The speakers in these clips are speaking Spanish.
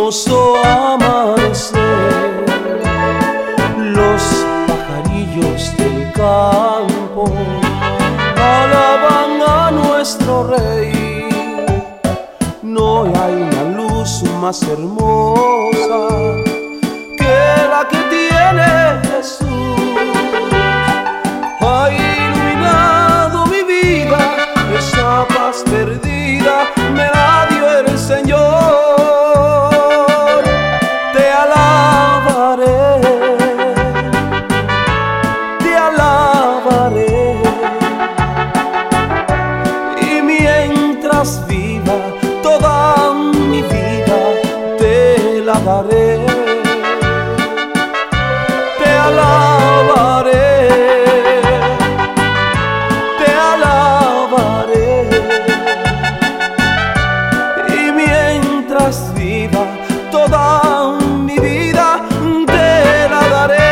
hermoso amanecer, los pajarillos del campo alaban a nuestro Rey. No hay una luz más hermosa que la que tiene Jesús. Ha iluminado mi vida, esa paz perdida me la dio el Señor. Te alabaré, te alabaré, y mientras viva toda mi vida te la daré. Te alabaré, te alabaré, y mientras viva toda mi vida te la daré.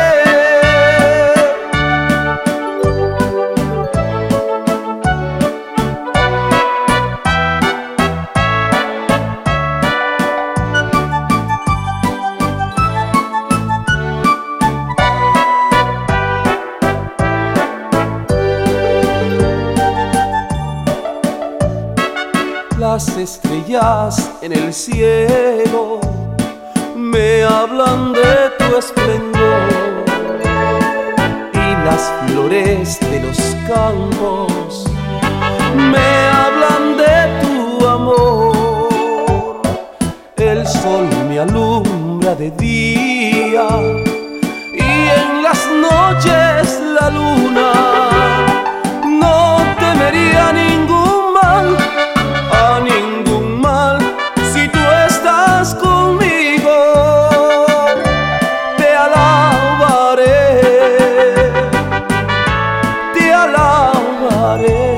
Las estrellas en el cielo me hablan de tu esplendor, y las flores de los campos me hablan de tu amor. El sol me alumbra de día y en las noches la luna. No temería ningún mal, a ningún mal, si tú estás conmigo. Te alabaré, te alabaré,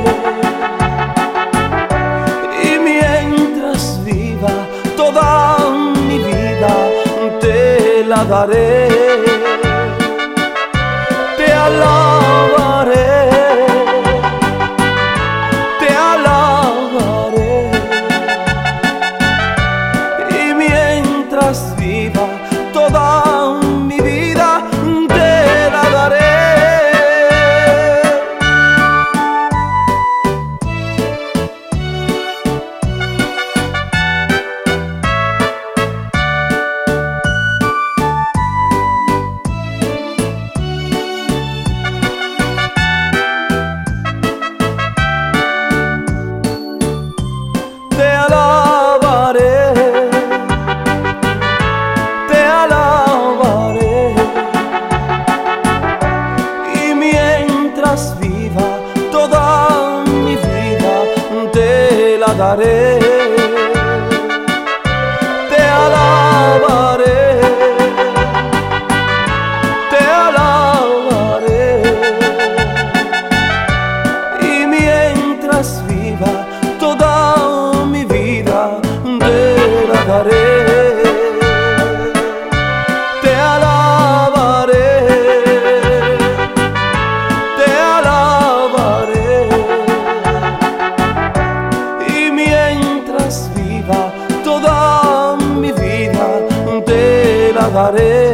y mientras viva toda mi vida te la daré. Te alabaré, te alabaré, y mientras viva toda mi vida te la daré. Te alabaré, te alabaré, y mientras viva toda mi vida te la daré. Te alabaré, te alabaré, y mientras viva toda mi vida te la daré. Te alabaré, te alabaré, y mientras viva toda mi vida te la daré.